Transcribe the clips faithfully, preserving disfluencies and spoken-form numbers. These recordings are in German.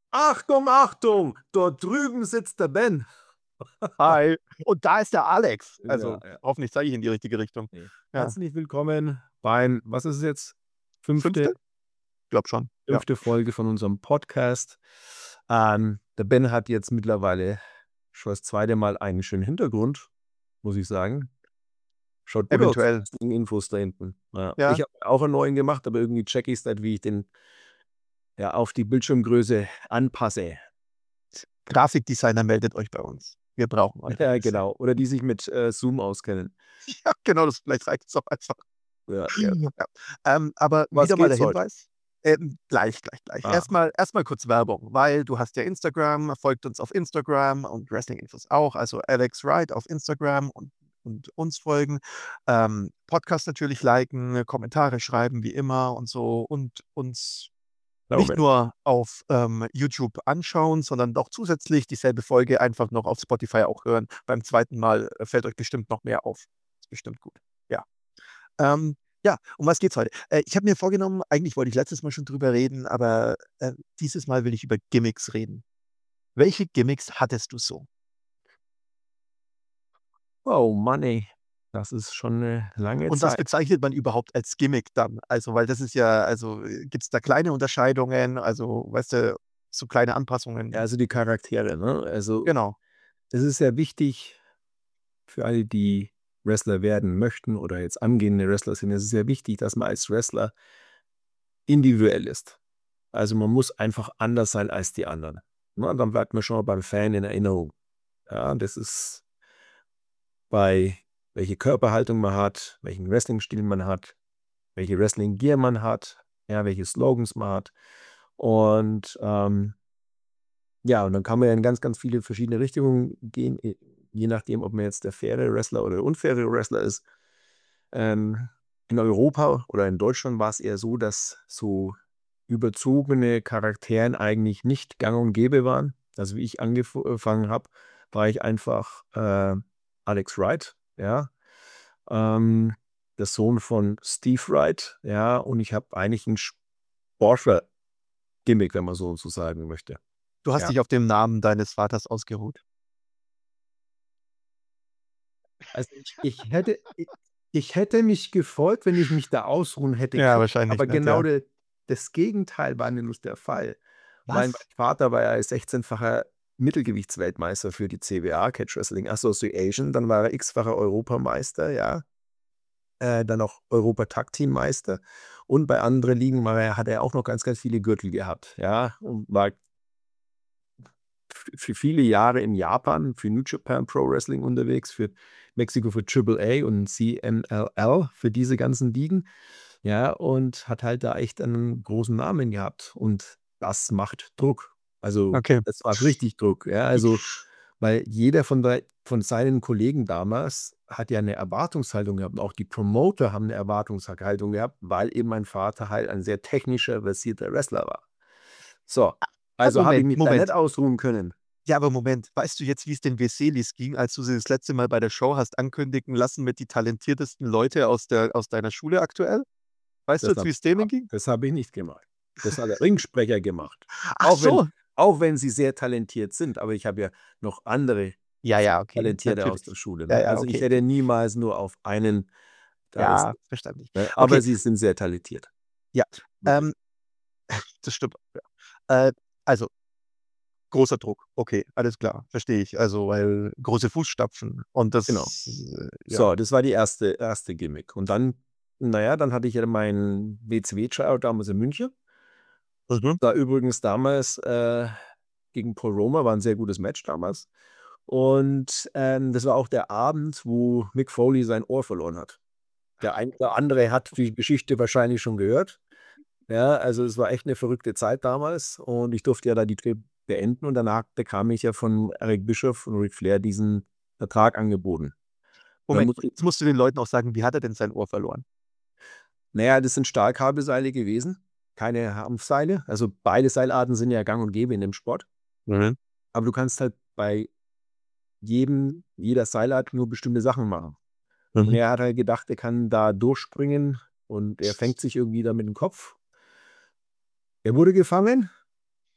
Achtung, Achtung, dort drüben sitzt der Ben. Hi. Und da ist der Alex. Ja, Also, ja. hoffentlich zeige ich in die richtige Richtung. Ne. Ja. Herzlich willkommen beim, was ist es jetzt? Fünfte Fünfte? Glaube schon, ja. fünfte Folge von unserem Podcast. Ähm, der Ben hat jetzt mittlerweile schon das zweite Mal einen schönen Hintergrund, muss ich sagen. Schaut gut aus, Eventuell. die Infos da hinten. Ja. Ja. Ich habe auch einen neuen gemacht, aber irgendwie checke ich's nicht, wie ich den ja, auf die Bildschirmgröße anpasse. Grafikdesigner, meldet euch bei uns. Wir brauchen eure Ja, Hilfe. genau. Oder die sich mit, äh, Zoom auskennen. Ja, genau, das vielleicht reicht's auch einfach. Ja, ja. Ja. Ähm, aber Was wieder mal der geht's heute? Hinweis ähm, gleich, gleich, gleich. Ah. Erst mal erst mal kurz Werbung, weil du hast ja Instagram, folgt uns auf Instagram und Wrestling-Infos auch, also Alex Wright auf Instagram und und uns folgen. Ähm, Podcast natürlich liken, Kommentare schreiben wie immer und so und uns nicht Daumen. nur auf, ähm, YouTube anschauen, sondern auch zusätzlich dieselbe Folge einfach noch auf Spotify auch hören. Beim zweiten Mal, äh, fällt euch bestimmt noch mehr auf. Ist bestimmt gut. Ja. Ähm, ja, um was geht's heute? Äh, ich habe mir vorgenommen eigentlich wollte ich letztes Mal schon drüber reden, aber, äh, dieses Mal will ich über Gimmicks reden. Welche Gimmicks hattest du so? Oh Mann, ey. Das ist schon 'ne lange Und was Zeit. bezeichnet man überhaupt als Gimmick dann? Also, weil das ist ja also, äh, gibt's da kleine Unterscheidungen? Also, weißt du, so kleine Ja, Anpassungen? also die Charaktere, ne? Also, Genau. es ist sehr wichtig für alle, die Wrestler werden möchten oder jetzt angehende Wrestler sind, es ist sehr wichtig, dass man als Wrestler individuell ist. Also, man muss einfach anders sein als die anderen, ne? Dann bleibt man schon mal beim Fan in Erinnerung. Ja, das ist bei welche Körperhaltung man hat, welchen Wrestlingstil man hat, welche Wrestling-Gear man hat, ja, welche Slogans man hat. Und, ähm ja, und dann kann man ja in ganz, ganz viele verschiedene Richtungen gehen, äh, je nachdem, ob man jetzt der faire Wrestler oder der unfaire Wrestler ist. Ähm, in Europa oder in Deutschland war's eher so, dass so überzogene Charakteren eigentlich nicht gang und gäbe waren. Also, wie ich angef äh, fangen habe, war ich einfach, äh, Alex Wright, ja, ähm, der Sohn von Steve Wright, ja, und ich habe eigentlich 'n Sportler-Gimmick, wenn man so so sagen möchte. Du hast Ja. dich auf dem Namen deines Vaters ausgeruht. Also, ich ich hätte i ich hätte mich gefreut, wenn ich mich da ausruhen hätte Ja, können, wahrscheinlich aber nicht, genau ja. de das Gegenteil war nämlich der Fall. Mein Was? Vater war ja sechzehnfacher Mittelgewichtsweltmeister für die C W A, Catch Wrestling Association, dann war er x-facher Europameister, ja. Äh, dann auch Europa-Tag-Team-Meister und bei anderen Ligen war er hat er auch noch ganz, ganz viele Gürtel gehabt, ja, und war f für viele Jahre in Japan für New Japan Pro Wrestling unterwegs, für Mexiko für Triple A und C M L L für diese ganzen Ligen, ja, und hat halt da echt einen großen Namen gehabt und das macht Druck. Also, Okay. das macht richtig Druck, ja, also, weil jeder von dei von seinen Kollegen damals hat ja 'ne Erwartungshaltung gehabt und auch die Promoter haben 'ne Erwartungsha Haltung gehabt, weil eben mein Vater halt ein sehr technischer, versierter Wrestler war. So, Ah, also habe ich Moment, mich da nicht Moment. ausruhen können. Ja, aber Moment. Weißt du jetzt, wie's den Veselis ging, als du sie das letzte Mal bei der Show hast ankündigen lassen mit die talentiertesten Leute aus der aus deiner Schule aktuell? Weißt du Das jetzt, habe wie's denen habe ging? das habe ich nicht gemacht. Das hat der Ringsprecher gemacht. Ach Auch wenn so. auch wenn sie sehr talentiert sind, aber ich habe ja noch andere Ja, ja, okay, Talentierte aus der natürlich. Schule, Ja, ne? ja, Also, ich okay, hätte okay. niemals nur auf einen da Ja, resigniert. verständlich. Ne, Okay. aber sie sind sehr talentiert. Ja, Wirklich. ähm, das stimmt, ja. Äh, also großer Druck. Okay, alles klar, verstehe ich. Also, weil große Fußstapfen und Genau. das, äh, ja. So, das war die erste erste Gimmick. Und dann na ja, dann hatte ich ja mein W C W-Tryout damals in München. Mhm. Da übrigens damals, äh, gegen Paul Roma, war 'n sehr gutes Match damals. Und, ähm, das war auch der Abend, wo Mick Foley sein Ohr verloren hat. Der ein oder andere hat die Geschichte wahrscheinlich schon gehört. Ja, also, es war echt 'ne verrückte Zeit damals und ich durfte ja da die beenden und danach bekam ich ja von Eric Bischoff und Ric Flair diesen Vertrag angeboten. Da Moment, muss i jetzt musst du den Leuten auch sagen, wie hat er denn sein Ohr verloren? Na ja, das sind Stahlkabelseile gewesen, keine Hanfseile. Also, beide Seilarten sind ja gang und gäbe in dem Sport. Mhm. Aber du kannst halt bei jedem jeder Seilart nur bestimmte Sachen machen. Und Mhm. er hat halt gedacht, er kann da durchspringen und er fängt sich irgendwie da mit 'n Kopf. Er wurde gefangen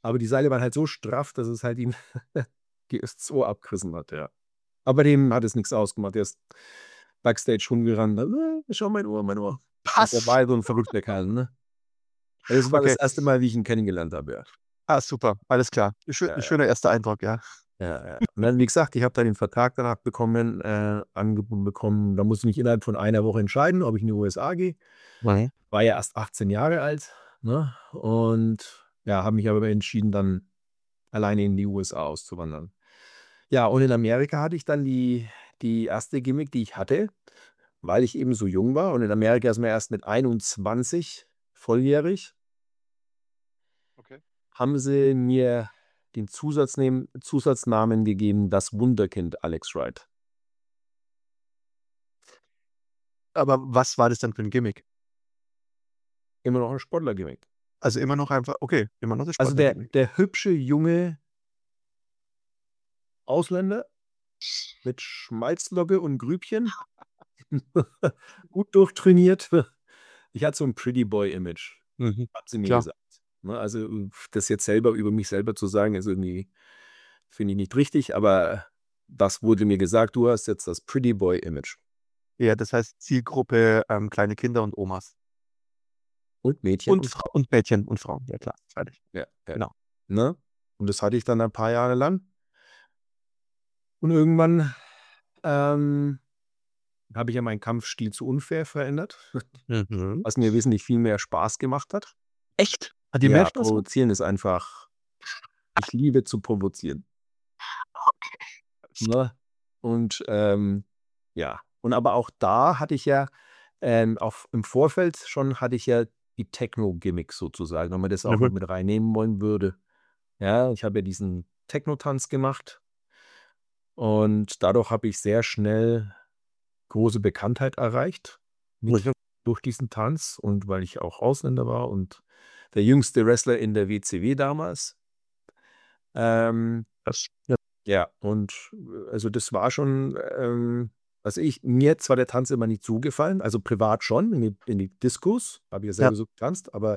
Aber die Seile waren halt so straff, dass es halt ihm das Ohr abgerissen hat, ja. Aber dem hat es nichts ausgemacht. Der ist Backstage rumgerannt, „Äh, schau mein Ohr, mein Ohr.“ Und der Was? war halt so 'n verrückter Kerl, ne? Das war das Okay. erste Mal, wie ich ihn kennengelernt habe, ja. Ah, super, alles klar. Schö Ja, ja. schöner erster Eindruck, ja. Ja, ja. Und dann, wie gesagt, ich habe dann den Vertrag danach bekommen, äh, angeboten bekommen. Da musste ich mich innerhalb von einer Woche entscheiden, ob ich in die U S A gehe. Mhm. War ja erst achtzehn Jahre alt, ne? Und ja, habe mich aber entschieden, dann alleine in die U S A auszuwandern. Ja, und in Amerika hatte ich dann die die erste Gimmick, die ich hatte, weil ich eben so jung war. Und in Amerika ist man erst mit einundzwanzig volljährig. Okay. Haben sie mir den Zusatzname Zusatznamen gegeben, das Wunderkind Alex Wright. Aber was war das denn für 'n Gimmick? Immer noch 'n Sportler-Gimmick. Also, immer noch einfach okay, immer noch das Also, der Sportler-Gimmick. der hübsche junge Ausländer mit Schmalzlocke und Grübchen, gut durchtrainiert. Ich hatte so 'n Pretty-Boy-Image, Mhm, haben sie mir klar. gesagt, ne? Also, das jetzt selber über mich selber zu sagen, ist irgendwie finde ich nicht richtig, aber das wurde mir gesagt: „Du hast jetzt das Pretty-Boy-Image.“ Ja, das heißt Zielgruppe, ähm, kleine Kinder und Omas. Und Mädchen Und und F Frauen. und Mädchen und Frauen, ja klar, freilich. Ja, ja. Genau. Ne? Und das hatte ich dann ein paar Jahre lang. Und irgendwann, ähm, habe ich ja meinen Kampfstil zu unfair verändert, Mhm. was mir wesentlich viel mehr Spaß gemacht hat. Echt? Hat dir mehr Ja, Spaß gemacht? provozieren ist einfach ich liebe zu provozieren. Okay. Ne? Und, ähm, ja. Und aber auch da hatte ich ja, ähm, auch im Vorfeld schon hatte ich ja die Techno-Gimmicks sozusagen, wenn man das auch noch Mhm. mit reinnehmen wollen würde. Ja, ich habe ja diesen Techno-Tanz gemacht. Und dadurch habe ich sehr schnell große Bekanntheit erreicht mit Mhm. durch diesen Tanz und weil ich auch Ausländer war und der jüngste Wrestler in der W C W damals. Ähm, Das ja. ja, und, äh, also, das war schon, ähm also, ich mir hat zwar der Tanz immer nicht zugefallen, also, privat schon, in die in die Diskos, habe ich ja Ja. selber so getanzt, aber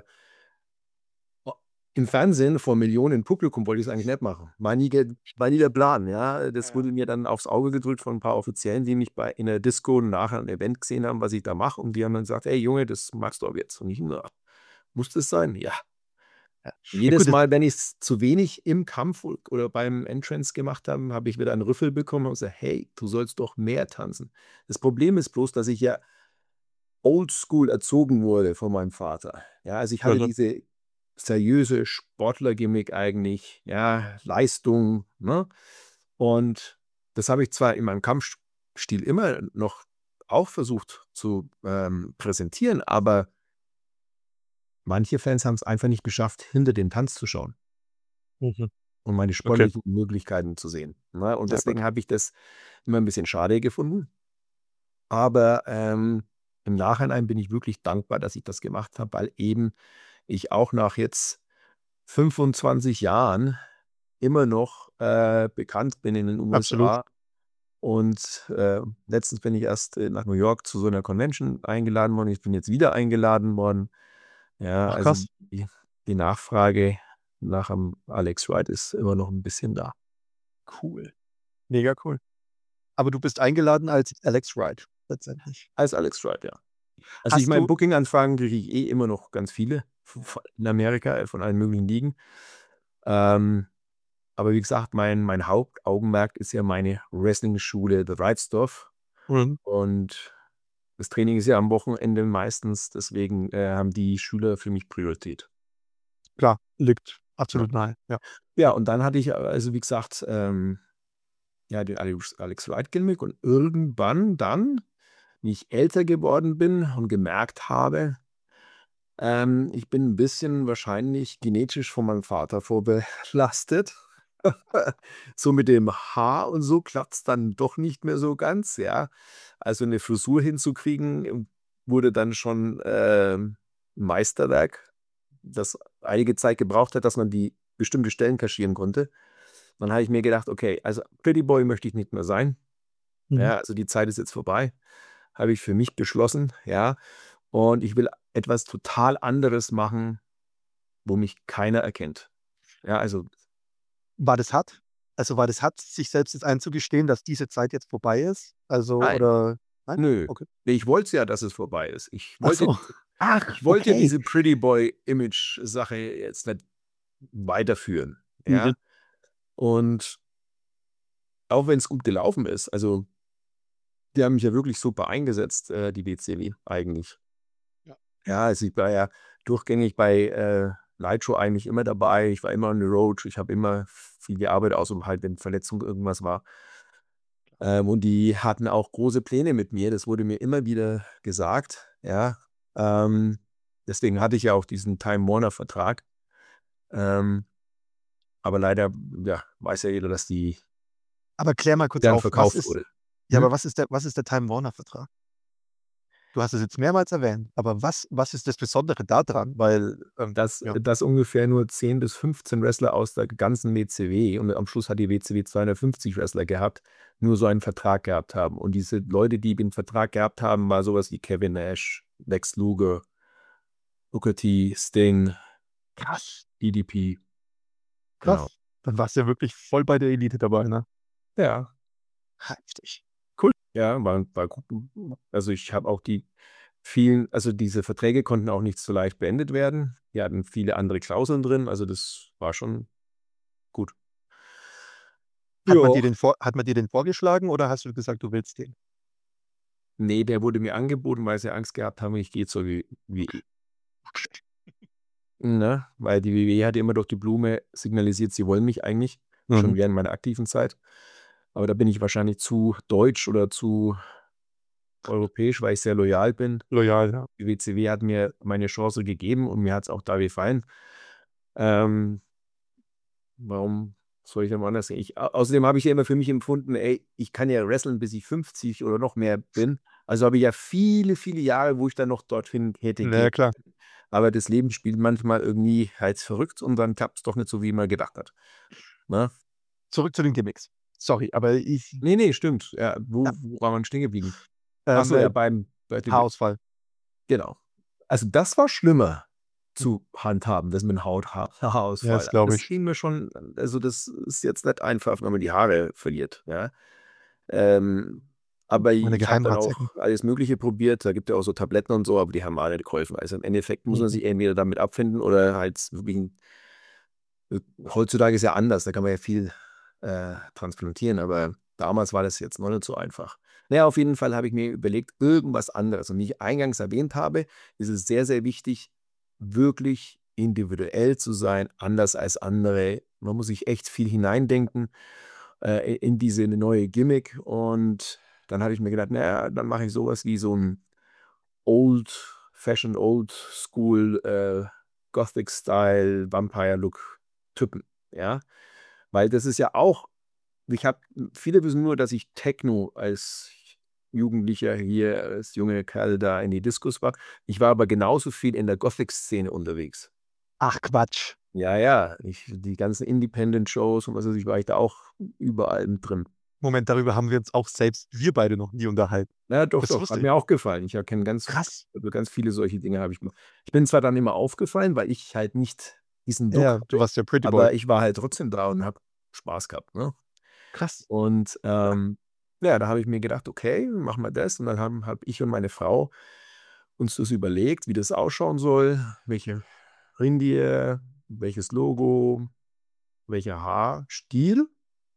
o im Fernsehen vor Millionen Publikum wollte ich's eigentlich nicht machen. War nie ge war nie der Plan, ja? Ja, Das ja. wurde mir dann aufs Auge gedrückt von 'n paar Offiziellen, die mich bei in der Disco nachher 'n Event gesehen haben, was ich da mache. Und die haben dann gesagt: „Ey Junge, das machst du ab jetzt.“ Und ich: „Na, muss das sein?“ Ja. Ja. Ja Jedes gut, das Mal, wenn ich's zu wenig im Kampf o oder beim Entrance gemacht habe, habe ich wieder einen Rüffel bekommen und gesagt: „Hey, du sollst doch mehr tanzen.“ Das Problem ist bloß, dass ich ja oldschool erzogen wurde von meinem Vater. Ja, also, ich hatte Mhm. diese seriöse Sportler-Gimmick eigentlich, ja, Leistung, ne? Und das habe ich zwar in meinem Kampfsch Stil immer noch auch versucht zu, ähm, präsentieren, aber manche Fans haben's einfach nicht geschafft, hinter den Tanz zu schauen Mhm. und meine Okay. sportlichen Möglichkeiten zu sehen, ne? Und Ja, gut. deswegen habe ich das immer 'n bisschen schade gefunden. Aber, ähm, im Nachhinein bin ich wirklich dankbar, dass ich das gemacht habe, weil eben ich auch nach jetzt fünfundzwanzig Jahren immer noch, äh, bekannt bin in den Absolut. USA. Und, äh, letztens bin ich erst, äh, nach New York zu so 'ner Convention eingeladen worden. Ich bin jetzt wieder eingeladen worden. Ja, Ach also, krass. die die Nachfrage nach 'm Alex Wright ist immer noch 'n bisschen da. Cool. Mega cool. Aber du bist eingeladen als Alex Wright letztendlich? Als Alex Wright, ja. Also, ich Hast meine, du Booking-Anfragen kriege ich eh immer noch ganz viele v v in Amerika, von allen möglichen Ligen. Ähm, aber wie gesagt, mein mein Hauptaugenmerk ist ja meine Wrestlingschule The Right Stuff. Mhm. Und das Training ist ja am Wochenende meistens, deswegen, äh, haben die Schüler für mich Priorität. Klar, liegt Ja. absolut nahe, ja. Ja, und dann hatte ich, also, wie gesagt, ähm, ja, den Alex Alex Wright Gimmick und irgendwann dann, wie ich älter geworden bin und gemerkt habe, ähm, ich bin 'n bisschen wahrscheinlich genetisch von meinem Vater vorbelastet. So mit dem Haar und so klappt's dann doch nicht mehr so ganz, ja. Also, 'ne Frisur hinzukriegen, wurde dann schon, ähm, 'n Meisterwerk, das einige Zeit gebraucht hat, dass man die bestimmte Stellen kaschieren konnte. Dann habe ich mir gedacht: „Okay, also, Pretty Boy möchte ich nicht mehr sein.“ Mhm. Ja, also, die Zeit ist jetzt vorbei, habe ich für mich beschlossen, ja. Und ich will etwas total anderes machen, wo mich keiner erkennt. Ja, also War das hart? Also, war das hart, sich selbst jetzt einzugestehen, dass diese Zeit jetzt vorbei ist? Also, nein, oder nein? nö. Okay. Ne, ich wollte ja, dass es vorbei ist. Ich Ach wollte so. Ach, ich wollte ja okay. diese Pretty Boy Image Sache jetzt nicht weiterführen, Mhm. ja? Und auch wenn's gut gelaufen ist, also die haben mich ja wirklich super eingesetzt, äh, die W C W eigentlich. Ja. Ja, also ich war ja durchgängig bei, äh, Nitro eigentlich immer dabei. Ich war immer on the road. Ich habe immer viel gearbeitet, außer halt, wenn Verletzung irgendwas war. Ähm, und die hatten auch große Pläne mit mir. Das wurde mir immer wieder gesagt, ja. Ähm, deswegen hatte ich ja auch diesen Time Warner Vertrag. Ähm, aber leider, ja, weiß ja jeder, dass die Aber klär mal kurz dann auf, was verkauft ist wurde. ja, Mhm. aber was ist der was ist der Time Warner Vertrag? Du hast es jetzt mehrmals erwähnt, aber was was ist das Besondere da dran? Weil, ähm, Dass ja. dass ungefähr nur zehn bis fünfzehn Wrestler aus der ganzen W C W und am Schluss hat die W C W zweihundertfünfzig Wrestler gehabt, nur so einen Vertrag gehabt haben. Und diese Leute, die den Vertrag gehabt haben, war so was wie Kevin Nash, Lex Luger, Booker T, Sting, Krass, D D P, genau. krass. Dann warst du ja wirklich voll bei der Elite dabei, ne? Ja, Heftig. Cool. ja, war war gut. Also, ich habe auch die vielen also, diese Verträge konnten auch nicht so leicht beendet werden. Die hatten viele andere Klauseln drin, also, das war schon gut. Hat man Ja. dir den vor hat man dir den vorgeschlagen oder hast du gesagt, du willst den? Ne, der wurde mir angeboten, weil sie Angst gehabt haben, ich gehe zur W W E. Okay. Ne? Weil die W W E hat immer durch die Blume signalisiert, sie wollen mich eigentlich, Mhm. schon während meiner aktiven Zeit. Aber da bin ich wahrscheinlich zu deutsch oder zu europäisch, weil ich sehr loyal bin. Loyal, ja. Die W C W hat mir meine Chance gegeben und mir hat's auch da gefallen. Ähm warum soll ich denn woanders hin? Ich au außerdem habe ich ja immer für mich empfunden: „Ey, ich kann ja wresteln, bis ich fünfzig oder noch mehr bin.“ Also, habe ich ja viele, viele Jahre, wo ich dann noch dorthin hätte Na ja, gehen klar. können. Aber das Leben spielt manchmal irgendwie halt verrückt und dann klappt's doch nicht so, wie man gedacht hat, ne? Zurück zu den Gimmicks. Sorry, aber ich Ne, ne, stimmt. Ja, ja, wo wo waren wir stehen geblieben? Ach ähm, so, äh, ja, beim bei dem Haarausfall. genau. Also, das war schlimmer zu handhaben, das mit dem Haut Ha Ja, das Haarausfall. glaube Das ich. ging mir schon also, das ist jetzt nicht einfach, wenn man die Haare verliert, ja? Ähm, aber Meine ich habe dann Geheimratsecken. auch alles Mögliche probiert. Da gibt ja auch so Tabletten und so, aber die haben alle nicht geholfen. Also, im Endeffekt muss man Mhm. sich entweder damit abfinden oder halt wirklich 'n äh, heutzutage ist ja anders, da kann man ja viel, äh, transplantieren, aber damals war das jetzt noch nicht so einfach. Na ja, auf jeden Fall habe ich mir überlegt, irgendwas anderes. Und wie ich eingangs erwähnt habe, ist es sehr, sehr wichtig, wirklich individuell zu sein, anders als andere. Man muss sich echt viel hineindenken, äh, i in diese neue Gimmick. Und dann habe ich mir gedacht: „Na ja, dann mache ich so was wie so 'n old fashioned, old school, äh, Gothic Style Vampire Look Typen“, ja? Weil das ist ja auch ich habe viele wissen nur, dass ich Techno als Jugendlicher hier als junger Kerl da in die Discos war. Ich war aber genauso viel in der Gothic-Szene unterwegs. Ach Quatsch. Ja, ja, ich die ganzen Independent-Shows und was weiß ich, war ich da auch überall mit drin. Moment, darüber haben wir uns auch selbst wir beide noch nie unterhalten. Na ja, doch, Das doch, hat wusste ich. mir auch gefallen. Ich ja kenne ganz Krass. also, ganz viele solche Dinge habe ich gemacht. Ich bin zwar dann immer aufgefallen, weil ich halt nicht diesen Look Ja, du hatte, warst der Pretty Boy. aber ich war halt trotzdem da und habe Spaß gehabt, ne? Krass. Und, ähm, ja, da habe ich mir gedacht: „Okay, machen wir das.“ Und dann haben habe ich und meine Frau uns das überlegt, wie das ausschauen soll, welche Rentier, welches Logo, welcher Haarstil,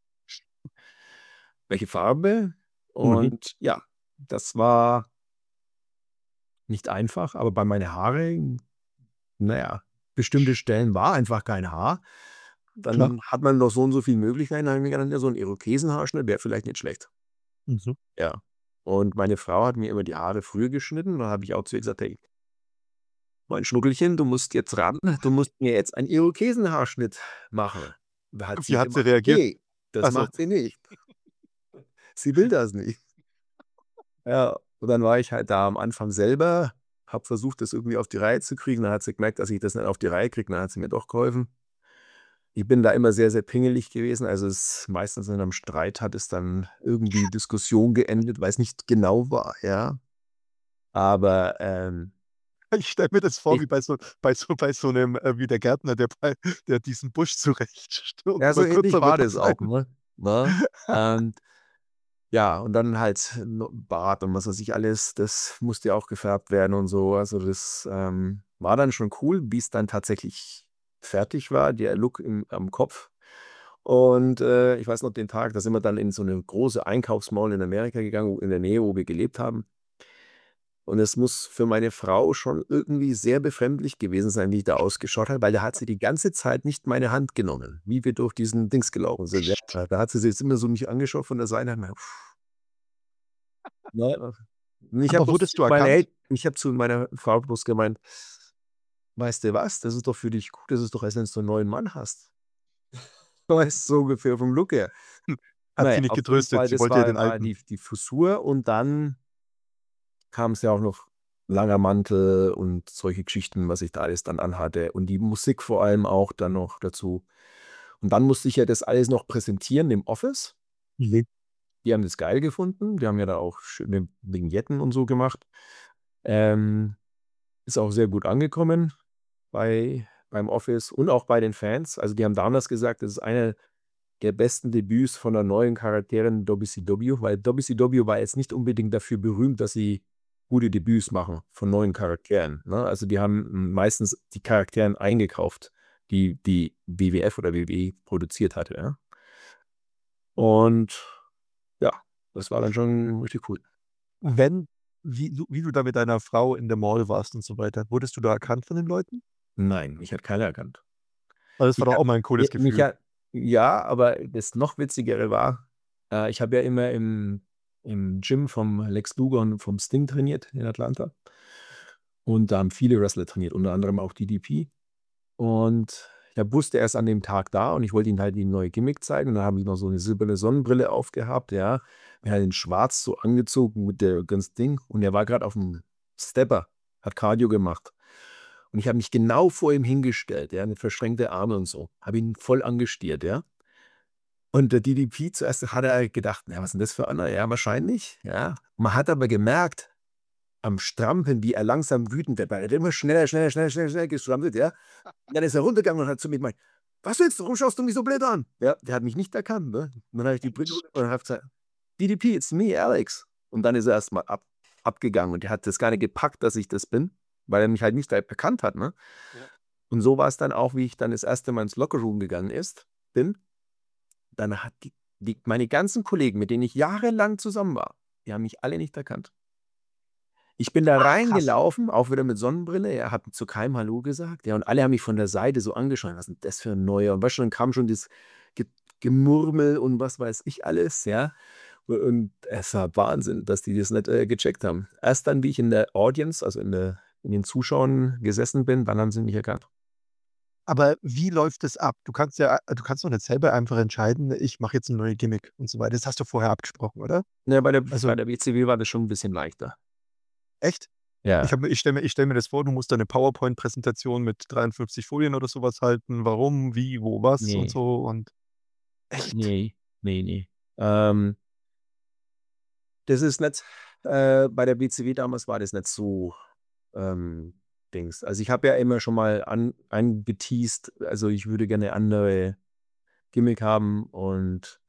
welche Farbe. Mhm. Und ja, das war nicht einfach, aber bei meine Haare, na ja, bestimmte Stellen war einfach kein Haar. Klar. Dann hat man noch so und so viele Möglichkeiten. Da habe ich mir gedacht: „Ja, so 'n Irokesenhaarschnitt wäre vielleicht nicht schlecht.“ Mhm. Ja. Und meine Frau hat mir immer die Haare früher geschnitten. Dann habe ich auch zu ihr gesagt: „Hey“ „mein Schnuckelchen, du musst jetzt ran. Du musst mir jetzt einen Irokesenhaarschnitt machen.“ Da hat Wie sie hat sie gemeint: reagiert? „Ne, das Ach so. macht sie nicht.“ Sie will das nicht. Ja, und dann war ich halt da am Anfang selber, habe versucht, das irgendwie auf die Reihe zu kriegen. Dann hat sie gemerkt, dass ich das nicht auf die Reihe kriege, dann hat sie mir doch geholfen. Ich bin da immer sehr, sehr pingelig gewesen. Also, es meistens in 'nem Streit hat es dann irgendwie Diskussion geendet, weil's nicht genau war, ja. Aber, ähm Ich stelle mir das vor Ich wie bei so bei so bei so 'nem äh, wie der Gärtner, der bei der diesen Busch zurechtstürmt, Ja, so mal ähnlich kürzer war wird er das sein. auch, ne? Ne? Und ja, und dann halt no Bart und was weiß ich alles, das musste ja auch gefärbt werden und so. Also, das, ähm, war dann schon cool, wie's dann tatsächlich fertig war, der Look im am Kopf. Und, äh, ich weiß noch den Tag, da sind wir dann in so 'ne große Einkaufsmall in Amerika gegangen, wo in der Nähe, wo wir gelebt haben. Und es muss für meine Frau schon irgendwie sehr befremdlich gewesen sein, wie ich da ausgeschaut habe, weil da hat sie die ganze Zeit nicht meine Hand genommen, wie wir durch diesen Dings gelaufen sind, ja. Echt? Da hat sie sich immer so mich angeschaut von der Seite, hat gemeint: Ne? Und ich habe Aber bloß wurdest zu du meiner erkannt? El ich habe zu meiner Frau bloß gemeint: „Weißt du was? Das ist doch für dich gut. Das ist doch, als wenn's du 'n neuen Mann hast.“ Weißt so ungefähr vom Look her. Hm. Hat Na ja, sie nicht auf jeden getröstet. Fall, Sie das wollte ja war den war alten. die die Frisur und dann kam's ja auch noch langer Mantel und solche Geschichten, was ich da alles dann anhatte und die Musik vor allem auch dann noch dazu. Und dann musste ich ja das alles noch präsentieren im Office. Mhm. Die haben das geil gefunden. Die haben ja da auch schöne Vignetten und so gemacht. Ähm, ist auch sehr gut angekommen bei beim Office und auch bei den Fans. Also, die haben damals gesagt, das ist eine der besten Debüts von der neuen Charakteren W C W, weil W C W war jetzt nicht unbedingt dafür berühmt, dass sie gute Debüts machen von neuen Charakteren, ne? Also, die haben m meistens die Charakteren eingekauft, die die W W F oder W W E produziert hatte, ja? Und ja, das war dann schon richtig cool. Wenn wie du wie du da mit deiner Frau in der Mall warst und so weiter, wurdest du da erkannt von den Leuten? Nein, mich hat keiner erkannt. Weil das war Ich doch habe auch mal 'n mi cooles mich Gefühl. hat ja, aber das noch Witzigere war, äh, ich habe ja immer im im Gym vom Lex Luger und vom Sting trainiert in Atlanta. Und da haben viele Wrestler trainiert, unter anderem auch DDP. Und ich wusste, er ist an dem Tag da und ich wollte ihm halt die neue Gimmick zeigen. Und dann habe ich noch so 'ne silberne Sonnenbrille aufgehabt, ja. Bin halt in schwarz so angezogen mit der ganzen Ding und er war grad auf'm Stepper, hat Cardio gemacht. Und ich habe mich genau vor ihm hingestellt, ja, mit verschränkte Arme und so, habe ihn voll angestiert, ja. Und der DDP zuerst hat er gedacht: „Na, was ist 'n das für einer?“ Ja, wahrscheinlich, ja. Man hat aber gemerkt am Strampeln, wie er langsam wütend wird, weil er hat immer schneller, schneller, schneller, schneller, schneller gestrampelt, ja. Und dann ist er runtergegangen und hat zu mir gemeint: „Was willst du? Warum schaust du mich so blöd an?“ Ja, der hat mich nicht erkannt, ne? Und dann habe ich die Brille Echt? und habe gesagt: „DDP, it's me, Alex.“ Und dann ist er erst mal ab abgegangen und der hat das gar nicht gepackt, dass ich das bin, weil er mich halt nicht direkt erkannt hat, ne? Ja. Und so war's dann auch, wie ich dann das erste Mal ins Lockerroom gegangen ist bin. Dann hat die die meine ganzen Kollegen, mit denen ich jahrelang zusammen war, die haben mich alle nicht erkannt. Ich bin da Ach, krass. reingelaufen, auch wieder mit Sonnenbrille, ja, habe zu keinem hallo gesagt, ja, und alle haben mich von der Seite so angeschaut: „Was 'n das für 'n Neuer?“ Und weißt schon, dann kam schon das Ge Gemurmel und was weiß ich alles, ja? U und es war Wahnsinn, dass die das nicht, äh, gecheckt haben. Erst dann, wie ich in der Audience, also in der in den Zuschauern gesessen bin, dann haben sie mich erkannt. Aber wie läuft das ab? Du kannst ja du kannst doch nicht selber einfach entscheiden: „Ich mache jetzt 'ne neue Gimmick“ und so weiter. Das hast du vorher abgesprochen, oder? Ne, bei der bei Also der WCW war das schon 'n bisschen leichter. Echt? Ich Ja. habe mir ich stelle mir ich stelle mir das vor, du musst da 'ne PowerPoint-Präsentation mit dreiundfünfzig Folien oder so was halten. Warum, wie, wo, was und Ne. so und echt? Ne, ne, ne. Ähm das ist nicht äh, bei der WCW damals war das nicht so, ähm, Dings. Also, ich habe ja immer schon mal an angeteased, also, ich würde gerne andere Gimmick haben und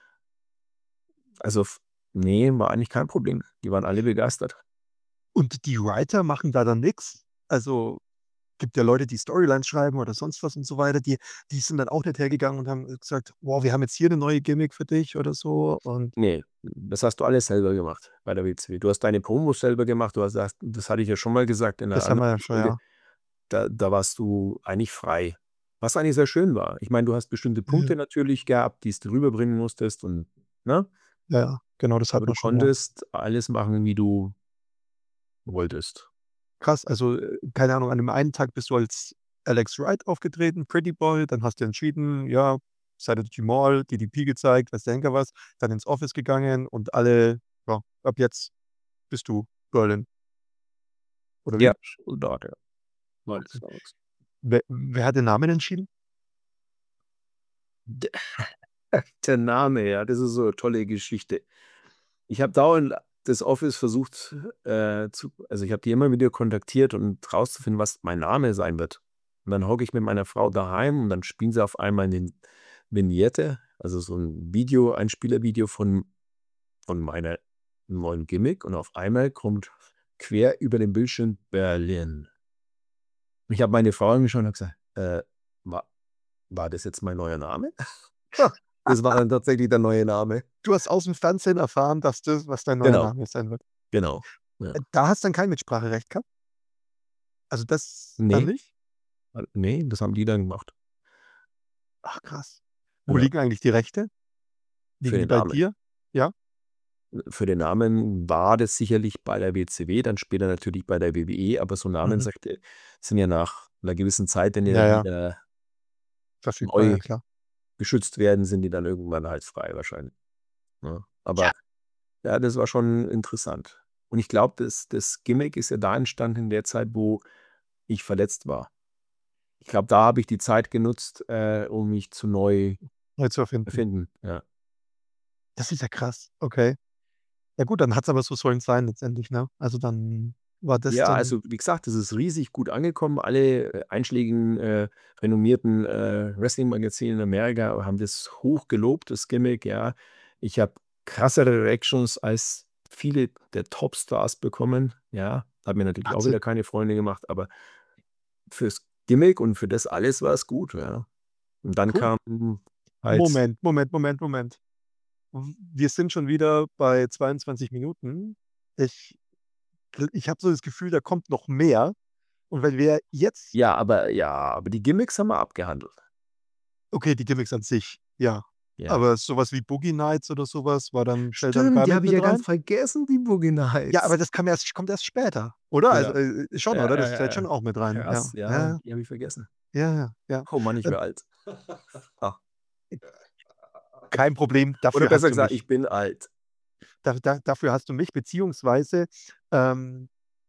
also, f ne, war eigentlich kein Problem. Die waren alle begeistert. Und die Writer machen da dann nix? Also, gibt ja Leute, die Storylines schreiben oder sonst was und so weiter, die die sind dann auch nicht hergegangen und haben gesagt: „Wow, wir haben jetzt hier 'ne neue Gimmick für dich“ oder so und Ne, das hast du alles selber gemacht bei der WCW. Du hast deine Promos selber gemacht, du hast das das hatte ich ja schon mal gesagt in 'ner Das haben wir anderen ja schon, Folge. ja. Da da warst du eigentlich frei, was eigentlich sehr schön war. Ich meine, du hast bestimmte Punkte Ja. natürlich gehabt, die's du rüberbringen musstest und ne? Ja, ja, genau, das Aber hat du man schon, ja. konntest alles machen, wie du wolltest. Krass, also, äh, keine Ahnung, an dem einen Tag bist du als Alex Wright aufgetreten, Pretty Boy, dann hast du entschieden, ja, seid ihr durch die Mall, DDP gezeigt, weiß der Henker was, dann ins Office gegangen und alle ja, ab jetzt bist du Berlin. Oder Ja, wie? schon dort, ja. Okay. Wer wer hat den Namen entschieden? D der Name, ja, das ist so 'ne tolle Geschichte. Ich habe dauernd das Office versucht, äh, zu also, ich habe die immer wieder kontaktiert und rauszufinden, was mein Name sein wird. Und dann hocke ich mit meiner Frau daheim und dann spielen sie auf einmal 'ne Vignette, also, so 'n Video Einspielervideo von von meiner neuen Gimmick und auf einmal kommt quer über den Bildschirm Berlin. Ich habe meine Frau angeschaut und habe gesagt: „Äh, war war das jetzt mein neuer Name?“ Das war dann tatsächlich der neue Name. Du hast aus'm Fernsehen erfahren, dass das was dein neuer Genau. Name sein wird. Genau, ja. Äh, da hast du dann kein Mitspracherecht gehabt? Also, das dann Ne. nicht? Äh, ne, das haben die dann gemacht. Ach krass. Wo Ja. liegen eigentlich die Rechte? Für Liegen die den bei Namen. dir? Ja? Äh, für den Namen war das sicherlich bei der W C W, dann später natürlich bei der W W E, aber so Mhm. Namensrechte sind ja nach 'ner gewissen Zeit, wenn die Ja, dann ja. wieder Verfügbar, ja neu klar. geschützt werden, sind die dann irgendwann halt frei wahrscheinlich, ne? Ja. Aber ja, das war schon interessant. Und ich glaube, das das Gimmick ist ja da entstanden in der Zeit, wo ich verletzt war. Ich glaube, da habe ich die Zeit genutzt, äh, um mich zu neu Neu zu erfinden. erfinden, ja. Das ist ja krass, okay. Ja gut, dann hat's aber so sollen sein letztendlich, ne? Also, dann war das Ja, dann also, wie gesagt, das ist riesig gut angekommen. Alle, äh, einschlägigen, äh, renommierten, äh, Wrestling-Magazine in Amerika haben das hoch gelobt, das Gimmick, ja. Ich habe krassere Reactions als viele der Topstars bekommen, ja. Hat mir natürlich auch Wahnsinn. wieder keine Freunde gemacht, aber fürs Gimmick und für das alles war's gut, ja. Und dann Cool. kam halt Moment, Moment, Moment, Moment. W wir sind schon wieder bei zweiundzwanzig Minuten. Ich l ich habe so das Gefühl, da kommt noch mehr. Und wenn wir jetzt Ja, aber ja, aber die Gimmicks haben wir abgehandelt. Okay, die Gimmicks an sich, ja. Ja. Aber so was wie Boogie Nights oder so was war dann fällt dann Stimmt, gar die nicht habe ich mit ja ganz rein? vergessen, die Boogie Ja, Nights. aber das kam erst kommt erst später, oder? Also, Ja. äh, schon, Ja, oder? ja, Das ja, zählt schon ja. auch mit rein, Krass, ja. ja, Ja, die habe ich vergessen. ja. Ja, ja. Oh Mann, ich Ähm werde alt. Ah. Kein Problem, Oder dafür besser hast du gesagt, mich. ich bin alt. Da da dafür hast du mich, beziehungsweise, ähm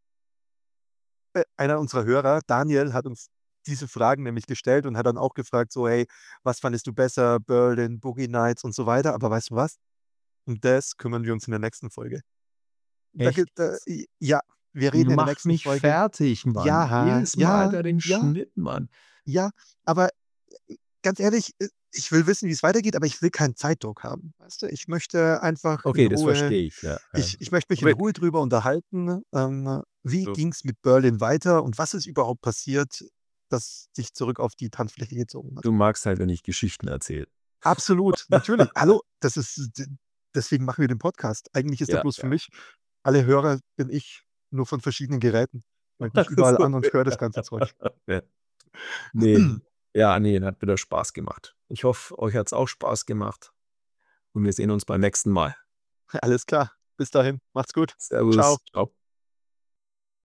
äh, einer unserer Hörer, Daniel, hat uns diese Fragen nämlich gestellt und hat dann auch gefragt so: „Hey, was fandest du besser, Berlin, Boogie Nights“ und so weiter. Aber weißt du was? Um das kümmern wir uns in der nächsten Folge. Da Echt gibt da jetzt? j ja, wir reden in der Mach nächsten mich Folge fertig, Mann. ja, Jedes Mal ja, da den ja, Schnitt, Mann. ja, aber ganz ehrlich, äh, ich will wissen, wie's weitergeht, aber ich will keinen Zeitdruck haben, weißt du? Ich möchte einfach in Okay, das Ruhe verstehe ich, ja, ja. ich ich möchte mich in Quick. Ruhe drüber unterhalten, ähm, wie So. ging's mit Berlin weiter und was ist überhaupt passiert, das dich zurück auf die Tanzfläche gezogen hat? Du magst halt, wenn ich Geschichten erzähle. Absolut, natürlich. Hallo, das ist d deswegen machen wir den Podcast. Eigentlich ist der Ja, bloß für ja. mich alle Hörer bin ich, nur von verschiedenen Geräten. Melde mich Ach überall so, an und höre das ganze Zeug. ja. Ne, ja, ne, hat wieder Spaß gemacht. Ich hoffe, euch hat's auch Spaß gemacht und wir sehen uns beim nächsten Mal. Alles klar. Bis dahin. Macht's gut. Servus. Tschau. Tschau.